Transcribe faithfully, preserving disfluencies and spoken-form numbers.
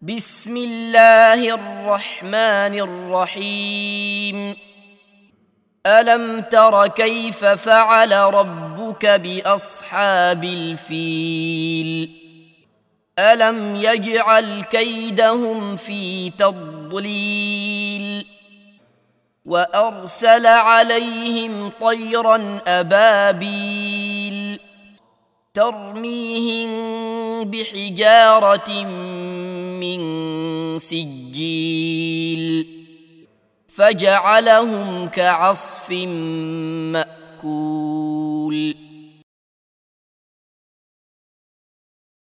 بسم الله الرحمن الرحيم ألم تر كيف فعل ربك بأصحاب الفيل ألم يجعل كيدهم في تضليل وأرسل عليهم طيرا أبابيل ترميهم بحجارة من سجيل فجعلهم كعصف مأكول.